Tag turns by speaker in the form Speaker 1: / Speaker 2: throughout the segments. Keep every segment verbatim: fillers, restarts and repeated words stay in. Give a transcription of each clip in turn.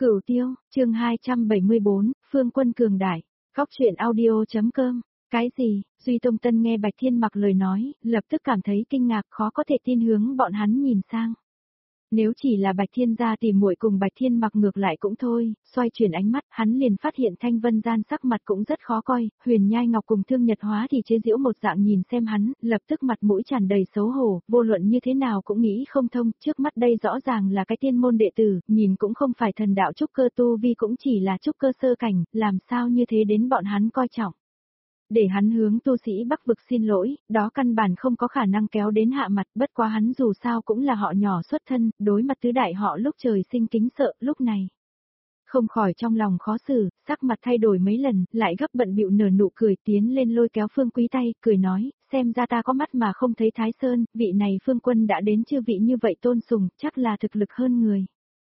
Speaker 1: Cửu Tiêu, chương hai trăm bảy mươi bốn, Phương Quân cường đại. Góc truyện audio.com. Cái gì? Duy Tông Tân nghe Bạch Thiên Mặc lời nói, lập tức cảm thấy kinh ngạc, khó có thể tin, hướng bọn hắn nhìn sang. Nếu chỉ là Bạch Thiên gia tìm muội cùng Bạch Thiên Mặc ngược lại cũng thôi, xoay chuyển ánh mắt, hắn liền phát hiện Thanh Vân Gian sắc mặt cũng rất khó coi, Huyền Nhai Ngọc cùng Thương Nhật Hóa thì chế giễu một dạng nhìn xem hắn, lập tức mặt mũi tràn đầy xấu hổ, vô luận như thế nào cũng nghĩ không thông, trước mắt đây rõ ràng là cái tiên môn đệ tử, nhìn cũng không phải thần đạo trúc cơ tu vi, cũng chỉ là trúc cơ sơ cảnh, làm sao như thế đến bọn hắn coi trọng. Để hắn hướng tu sĩ Bắc vực xin lỗi, đó căn bản không có khả năng kéo đến hạ mặt, bất quá hắn dù sao cũng là họ nhỏ xuất thân, đối mặt tứ đại họ lúc trời sinh kính sợ, lúc này. Không khỏi trong lòng khó xử, sắc mặt thay đổi mấy lần, lại gấp bận bịu nở nụ cười, tiến lên lôi kéo Phương Quý tay, cười nói, xem ra ta có mắt mà không thấy Thái Sơn, vị này Phương Quân đã đến chư vị như vậy tôn sùng, chắc là thực lực hơn người.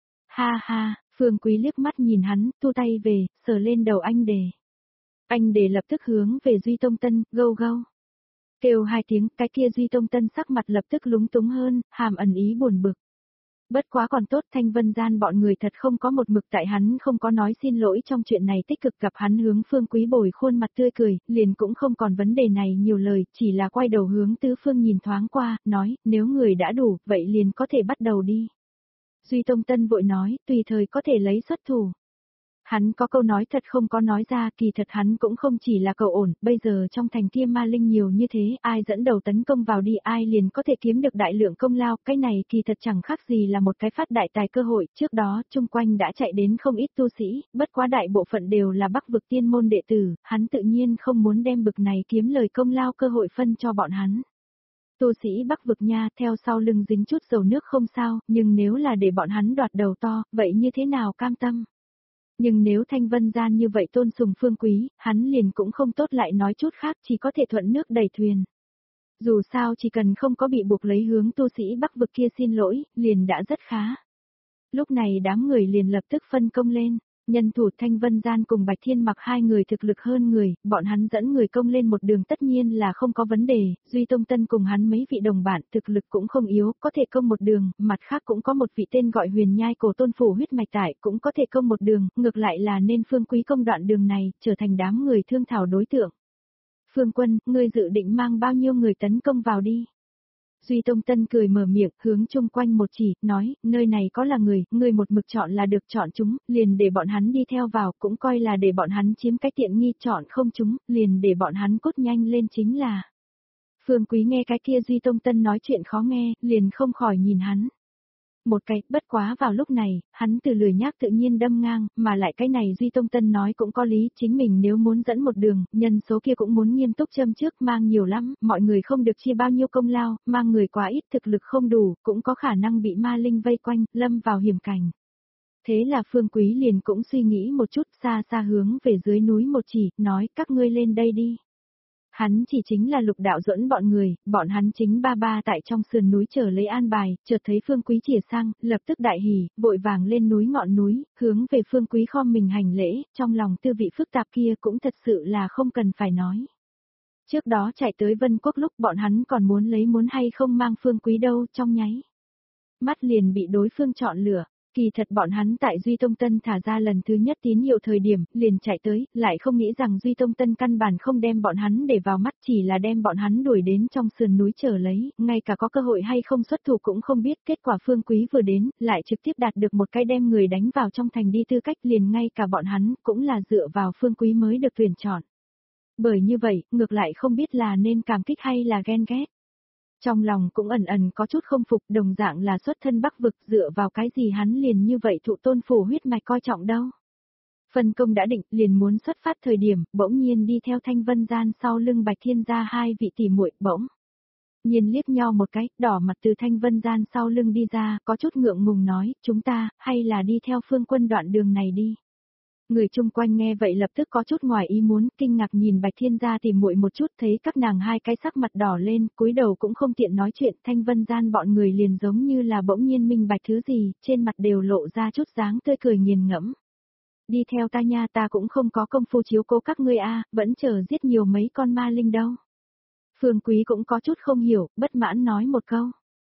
Speaker 1: Ha ha, Phương Quý liếc mắt nhìn hắn, tu tay về, sờ lên đầu anh Đề. Anh Đề lập tức hướng về Duy Tông Tân, gâu gâu. Kêu hai tiếng, cái kia Duy Tông Tân sắc mặt lập tức lúng túng hơn, hàm ẩn ý buồn bực. Bất quá còn tốt, Thanh Vân Gian bọn người thật không có một mực tại hắn không có nói xin lỗi trong chuyện này, tích cực gặp hắn hướng Phương Quý bồi khuôn mặt tươi cười, liền cũng không còn vấn đề này nhiều lời, chỉ là quay đầu hướng tứ phương nhìn thoáng qua, nói, nếu người đã đủ, vậy liền có thể bắt đầu đi. Duy Tông Tân vội nói, tùy thời có thể lấy xuất thủ. Hắn có câu nói thật không có nói ra, kỳ thật hắn cũng không chỉ là cầu ổn, bây giờ trong thành kia ma linh nhiều như thế, ai dẫn đầu tấn công vào đi, ai liền có thể kiếm được đại lượng công lao, cái này kỳ thật chẳng khác gì là một cái phát đại tài cơ hội, trước đó, chung quanh đã chạy đến không ít tu sĩ, bất quá đại bộ phận đều là Bắc vực tiên môn đệ tử, hắn tự nhiên không muốn đem bực này kiếm lời công lao cơ hội phân cho bọn hắn. Tu sĩ Bắc vực nha, theo sau lưng dính chút dầu nước không sao, nhưng nếu là để bọn hắn đoạt đầu to, vậy như thế nào cam tâm? Nhưng nếu Thanh Vân Gian như vậy tôn sùng Phương Quý, hắn liền cũng không tốt lại nói chút khác, chỉ có thể thuận nước đẩy thuyền. Dù sao chỉ cần không có bị buộc lấy hướng tu sĩ Bắc vực kia xin lỗi, liền đã rất khá. Lúc này đám người liền lập tức phân công lên, nhân thủ Thanh Vân Gian cùng Bạch Thiên Mặc hai người thực lực hơn người, bọn hắn dẫn người công lên một đường tất nhiên là không có vấn đề, Duy Tông Tân cùng hắn mấy vị đồng bạn thực lực cũng không yếu, có thể công một đường, mặt khác cũng có một vị tên gọi Huyền Nhai Cổ Tôn phủ huyết mạch tại, cũng có thể công một đường, ngược lại là nên Phương Quý công đoạn đường này, trở thành đám người thương thảo đối tượng. Phương Quân, ngươi dự định mang bao nhiêu người tấn công vào đi? Duy Tông Tân cười mở miệng, hướng chung quanh một chỉ, nói, nơi này có là người, người một mực chọn là được, chọn chúng, liền để bọn hắn đi theo vào, cũng coi là để bọn hắn chiếm cái tiện nghi, chọn không chúng, liền để bọn hắn cốt nhanh lên chính là. Phương Quý nghe cái kia Duy Tông Tân nói chuyện khó nghe, liền không khỏi nhìn hắn. Một cái, bất quá vào lúc này, hắn từ lười nhác tự nhiên đâm ngang, mà lại cái này Duy Tông Tân nói cũng có lý, chính mình nếu muốn dẫn một đường, nhân số kia cũng muốn nghiêm túc châm trước, mang nhiều lắm, mọi người không được chia bao nhiêu công lao, mang người quá ít, thực lực không đủ, cũng có khả năng bị ma linh vây quanh, lâm vào hiểm cảnh. Thế là Phương Quý liền cũng suy nghĩ một chút, xa xa hướng về dưới núi một chỉ, nói các ngươi lên đây đi. Hắn chỉ chính là Lục Đạo Duẫn bọn người, bọn hắn chính ba ba tại trong sườn núi chờ lấy an bài, chợt thấy Phương Quý chìa sang, lập tức đại hỉ, vội vàng lên núi ngọn núi, hướng về Phương Quý khom mình hành lễ, trong lòng tư vị phức tạp kia cũng thật sự là không cần phải nói. Trước đó chạy tới Vân Quốc lúc bọn hắn còn muốn lấy muốn hay không mang Phương Quý đâu, trong nháy mắt liền bị đối phương chọn lựa. Kỳ thật bọn hắn tại Duy Tông Tân thả ra lần thứ nhất tín hiệu thời điểm, liền chạy tới, lại không nghĩ rằng Duy Tông Tân căn bản không đem bọn hắn để vào mắt, chỉ là đem bọn hắn đuổi đến trong sườn núi chờ lấy, ngay cả có cơ hội hay không xuất thủ cũng không biết, kết quả Phương Quý vừa đến, lại trực tiếp đạt được một cái đem người đánh vào trong thành đi tư cách, liền ngay cả bọn hắn cũng là dựa vào Phương Quý mới được tuyển chọn. Bởi như vậy, ngược lại không biết là nên cảm kích hay là ghen ghét. Trong lòng cũng ẩn ẩn có chút không phục, đồng dạng là xuất thân Bắc vực, dựa vào cái gì hắn liền như vậy thụ Tôn phủ huyết mạch coi trọng đâu. Phân công đã định, liền muốn xuất phát thời điểm, bỗng nhiên đi theo Thanh Vân Gian sau lưng Bạch Thiên gia hai vị tỷ muội, bỗng nhiên liếc nhau một cái, đỏ mặt từ Thanh Vân Gian sau lưng đi ra, có chút ngượng ngùng nói, chúng ta, hay là đi theo Phương Quân đoạn đường này đi. Người chung quanh nghe vậy lập tức có chút ngoài ý muốn, kinh ngạc nhìn Bạch Thiên gia tìm muội một chút, thấy các nàng hai cái sắc mặt đỏ lên, cúi đầu cũng không tiện nói chuyện, Thanh Vân Gian bọn người liền giống như là bỗng nhiên minh bạch thứ gì, trên mặt đều lộ ra chút dáng tươi cười nghiền ngẫm. Đi theo ta nha, ta cũng không có công phu chiếu cố các ngươi a, vẫn chờ giết nhiều mấy con ma linh đâu. Phương Quý cũng có chút không hiểu, bất mãn nói một câu.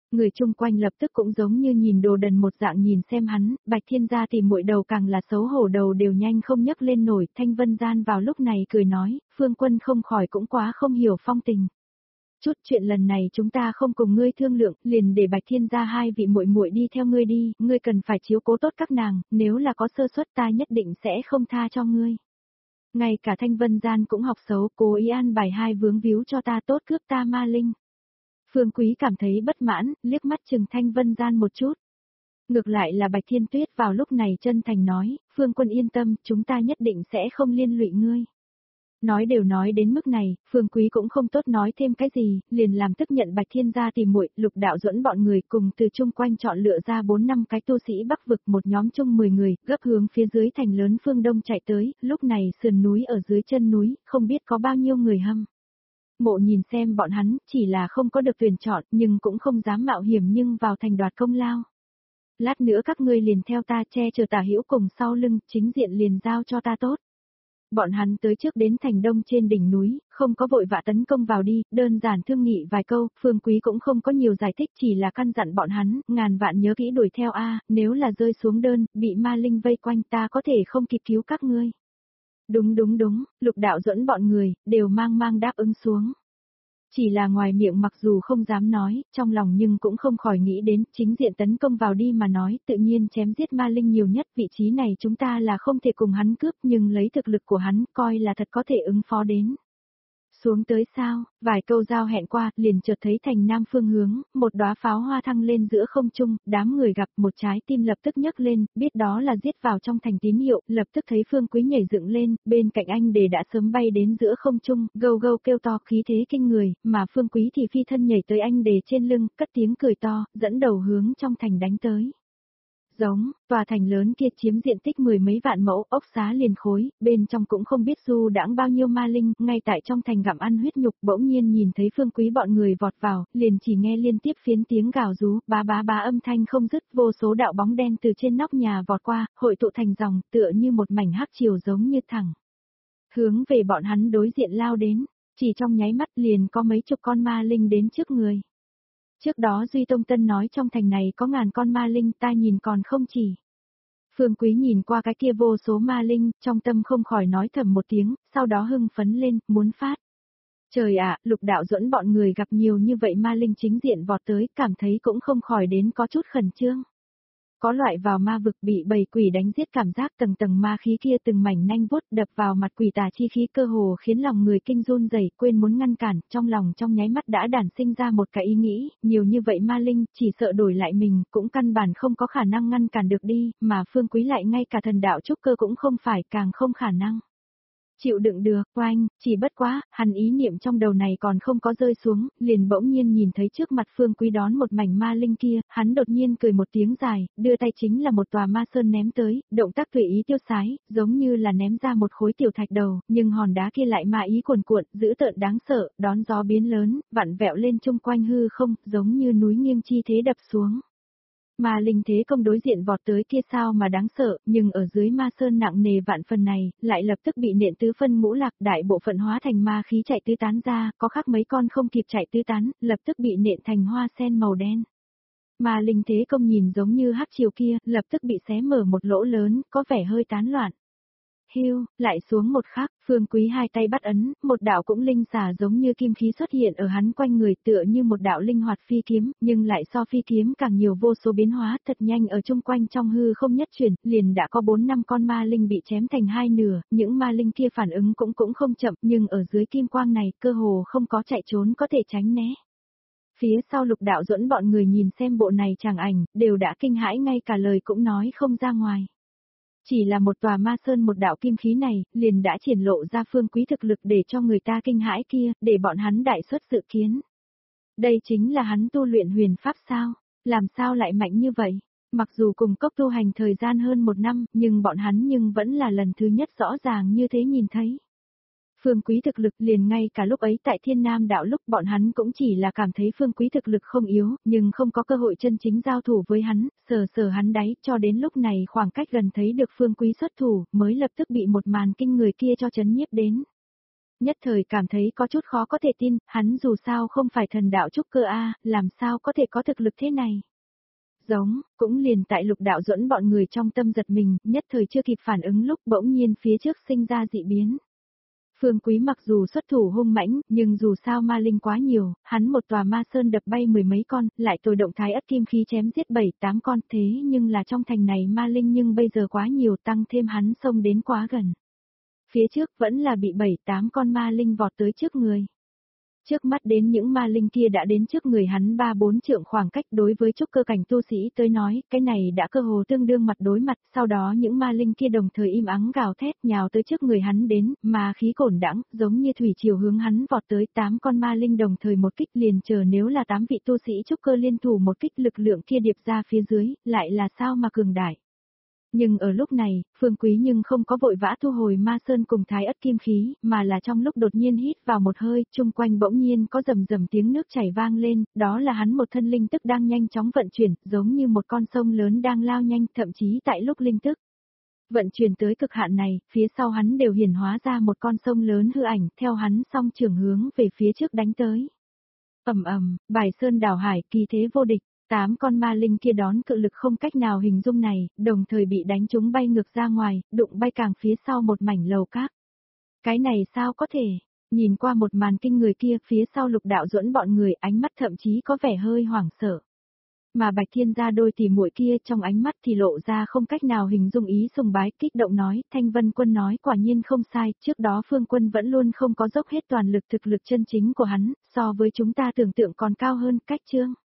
Speaker 1: Người chung quanh lập tức cũng giống như nhìn đồ đần một dạng nhìn xem hắn, Bạch Thiên Gia thì muội đầu càng là xấu hổ đầu đều nhanh không nhấc lên nổi, Thanh Vân Gian vào lúc này cười nói, Phương Quân không khỏi cũng quá không hiểu phong tình. Chút chuyện lần này chúng ta không cùng ngươi thương lượng, liền để Bạch Thiên Gia hai vị muội muội đi theo ngươi đi, ngươi cần phải chiếu cố tốt các nàng, nếu là có sơ suất ta nhất định sẽ không tha cho ngươi. Ngay cả Thanh Vân Gian cũng học xấu, cố ý an bài hai vướng víu cho ta tốt cướp ta ma linh. Phương Quý cảm thấy bất mãn, liếc mắt chừng Thanh Vân Gian một chút. Ngược lại là Bạch Thiên Tuyết vào lúc này chân thành nói, Phương Quân yên tâm, chúng ta nhất định sẽ không liên lụy ngươi. Nói đều nói đến mức này, Phương Quý cũng không tốt nói thêm cái gì, liền làm tức nhận Bạch Thiên Gia tìm muội, Lục Đạo Duẫn bọn người cùng từ chung quanh chọn lựa ra bốn năm cái tu sĩ Bắc vực, một nhóm chung mười người, gấp hướng phía dưới thành lớn phương đông chạy tới, lúc này sườn núi ở dưới chân núi, không biết có bao nhiêu người hâm. Mộ nhìn xem bọn hắn, chỉ là không có được tuyển chọn, nhưng cũng không dám mạo hiểm nhưng vào thành đoạt công lao. Lát nữa các ngươi liền theo ta che chở Tả Hữu cùng sau lưng, chính diện liền giao cho ta tốt. Bọn hắn tới trước đến thành đông trên đỉnh núi, không có vội vã tấn công vào đi, đơn giản thương nghị vài câu, Phương Quý cũng không có nhiều giải thích, chỉ là căn dặn bọn hắn, ngàn vạn nhớ kỹ đuổi theo a, nếu là rơi xuống đơn, bị ma linh vây quanh ta có thể không kịp cứu các ngươi. Đúng đúng đúng, Lục Đạo Duẫn bọn người, đều mang mang đáp ứng xuống. Chỉ là ngoài miệng mặc dù không dám nói, trong lòng nhưng cũng không khỏi nghĩ đến chính diện tấn công vào đi mà nói, tự nhiên chém giết ma linh nhiều nhất, vị trí này chúng ta là không thể cùng hắn cướp nhưng lấy thực lực của hắn coi là thật có thể ứng phó đến. Xuống tới sao, vài câu giao hẹn qua, liền chợt thấy thành nam phương hướng, một đóa pháo hoa thăng lên giữa không trung, đám người gặp một trái tim lập tức nhấc lên, biết đó là giết vào trong thành tín hiệu, lập tức thấy Phương Quý nhảy dựng lên, bên cạnh anh đề đã sớm bay đến giữa không trung, gâu gâu kêu to khí thế kinh người, mà Phương Quý thì phi thân nhảy tới anh đề trên lưng, cất tiếng cười to, dẫn đầu hướng trong thành đánh tới. Giống, tòa thành lớn kia chiếm diện tích mười mấy vạn mẫu, ốc xá liền khối, bên trong cũng không biết du đãng bao nhiêu ma linh, ngay tại trong thành gặm ăn huyết nhục, bỗng nhiên nhìn thấy Phương Quý bọn người vọt vào, liền chỉ nghe liên tiếp phiến tiếng gào rú, bá bá bá âm thanh không dứt, vô số đạo bóng đen từ trên nóc nhà vọt qua, hội tụ thành dòng, tựa như một mảnh hắc chiều giống như thẳng. Hướng về bọn hắn đối diện lao đến, chỉ trong nháy mắt liền có mấy chục con ma linh đến trước người. Trước đó Duy Tông Tân nói trong thành này có ngàn con ma linh, ta nhìn còn không chỉ. Phương Quý nhìn qua cái kia vô số ma linh, trong tâm không khỏi nói thầm một tiếng, sau đó hưng phấn lên, muốn phát. Trời ạ, Lục Đạo Duẫn bọn người gặp nhiều như vậy ma linh chính diện vọt tới, cảm thấy cũng không khỏi đến có chút khẩn trương. Có loại vào ma vực bị bầy quỷ đánh giết cảm giác, tầng tầng ma khí kia từng mảnh nanh vuốt đập vào mặt quỷ tà chi khí, cơ hồ khiến lòng người kinh run rẩy, quên muốn ngăn cản, trong lòng trong nháy mắt đã đản sinh ra một cái ý nghĩ, nhiều như vậy ma linh, chỉ sợ đổi lại mình, cũng căn bản không có khả năng ngăn cản được đi, mà Phương Quý lại ngay cả thần đạo trúc cơ cũng không phải, càng không khả năng. Chịu đựng được, oanh, chỉ bất quá, hắn ý niệm trong đầu này còn không có rơi xuống, liền bỗng nhiên nhìn thấy trước mặt Phương Quý đón một mảnh ma linh kia, hắn đột nhiên cười một tiếng dài, đưa tay chính là một tòa ma sơn ném tới, động tác tùy ý tiêu sái, giống như là ném ra một khối tiểu thạch đầu, nhưng hòn đá kia lại ma ý cuồn cuộn, dữ tợn đáng sợ, đón gió biến lớn, vặn vẹo lên chung quanh hư không, giống như núi nghiêng chi thế đập xuống. Mà linh thế công đối diện vọt tới kia sao mà đáng sợ, nhưng ở dưới ma sơn nặng nề vạn phần này, lại lập tức bị nện tứ phân ngũ lạc, đại bộ phận hóa thành ma khí chạy tứ tán ra, có khác mấy con không kịp chạy tứ tán, lập tức bị nện thành hoa sen màu đen. Mà linh thế công nhìn giống như hắc chiều kia, lập tức bị xé mở một lỗ lớn, có vẻ hơi tán loạn. Hiu, lại xuống một khắc, Phương Quý hai tay bắt ấn, một đạo cũng linh xà giống như kim khí xuất hiện ở hắn quanh người, tựa như một đạo linh hoạt phi kiếm, nhưng lại so phi kiếm càng nhiều vô số biến hóa, thật nhanh ở chung quanh trong hư không nhất chuyển, liền đã có bốn năm con ma linh bị chém thành hai nửa, những ma linh kia phản ứng cũng cũng không chậm, nhưng ở dưới kim quang này, cơ hồ không có chạy trốn có thể tránh né. Phía sau Lục Đạo Duẫn bọn người nhìn xem bộ này tràng ảnh, đều đã kinh hãi ngay cả lời cũng nói không ra ngoài. Chỉ là một tòa ma sơn một đạo kim khí này, liền đã triển lộ ra Phương Quý thực lực để cho người ta kinh hãi kia, để bọn hắn đại xuất dự kiến. Đây chính là hắn tu luyện huyền pháp sao? Làm sao lại mạnh như vậy? Mặc dù cùng cốc tu hành thời gian hơn một năm, nhưng bọn hắn nhưng vẫn là lần thứ nhất rõ ràng như thế nhìn thấy. Phương Quý thực lực liền ngay cả lúc ấy tại Thiên Nam đạo lúc bọn hắn cũng chỉ là cảm thấy Phương Quý thực lực không yếu, nhưng không có cơ hội chân chính giao thủ với hắn, sờ sờ hắn đáy, cho đến lúc này khoảng cách gần thấy được Phương Quý xuất thủ, mới lập tức bị một màn kinh người kia cho chấn nhiếp đến. Nhất thời cảm thấy có chút khó có thể tin, hắn dù sao không phải thần đạo trúc cơ a, làm sao có thể có thực lực thế này. Giống, cũng liền tại Lục Đạo Duẫn bọn người trong tâm giật mình, nhất thời chưa kịp phản ứng lúc bỗng nhiên phía trước sinh ra dị biến. Phương Quý mặc dù xuất thủ hung mãnh, nhưng dù sao ma linh quá nhiều, hắn một tòa ma sơn đập bay mười mấy con, lại tồi động thái ất kim khí chém giết bảy tám con, thế nhưng là trong thành này ma linh nhưng bây giờ quá nhiều, tăng thêm hắn xông đến quá gần. Phía trước vẫn là bị bảy tám con ma linh vọt tới trước người. Trước mắt đến những ma linh kia đã đến trước người hắn ba bốn trượng khoảng cách, đối với trúc cơ cảnh tu sĩ tới nói, cái này đã cơ hồ tương đương mặt đối mặt, sau đó những ma linh kia đồng thời im ắng gào thét nhào tới trước người hắn đến, mà khí cổn đãng, giống như thủy triều hướng hắn vọt tới, tám con ma linh đồng thời một kích liền chờ, nếu là tám vị tu sĩ trúc cơ liên thủ một kích, lực lượng kia điệp ra phía dưới, lại là sao mà cường đại. Nhưng ở lúc này, Phương Quý nhưng không có vội vã thu hồi ma sơn cùng thái ất kim khí, mà là trong lúc đột nhiên hít vào một hơi, chung quanh bỗng nhiên có rầm rầm tiếng nước chảy vang lên, đó là hắn một thân linh tức đang nhanh chóng vận chuyển, giống như một con sông lớn đang lao nhanh, thậm chí tại lúc linh tức vận chuyển tới cực hạn này, phía sau hắn đều hiển hóa ra một con sông lớn hư ảnh, theo hắn song trường hướng về phía trước đánh tới. Ầm ầm, bài sơn đảo hải, kỳ thế vô địch. Tám con ma linh kia đón cự lực không cách nào hình dung này, đồng thời bị đánh trúng bay ngược ra ngoài, đụng bay càng phía sau một mảnh lầu các. Cái này sao có thể? Nhìn qua một màn kinh người kia, phía sau Lục Đạo Duẫn bọn người, ánh mắt thậm chí có vẻ hơi hoảng sợ. Mà Bạch Thiên gia đôi tỷ muội kia trong ánh mắt thì lộ ra không cách nào hình dung ý sùng bái, kích động nói, Thanh Vân Quân nói quả nhiên không sai, trước đó Phương Quân vẫn luôn không có dốc hết toàn lực, thực lực chân chính của hắn, so với chúng ta tưởng tượng còn cao hơn, cách chương.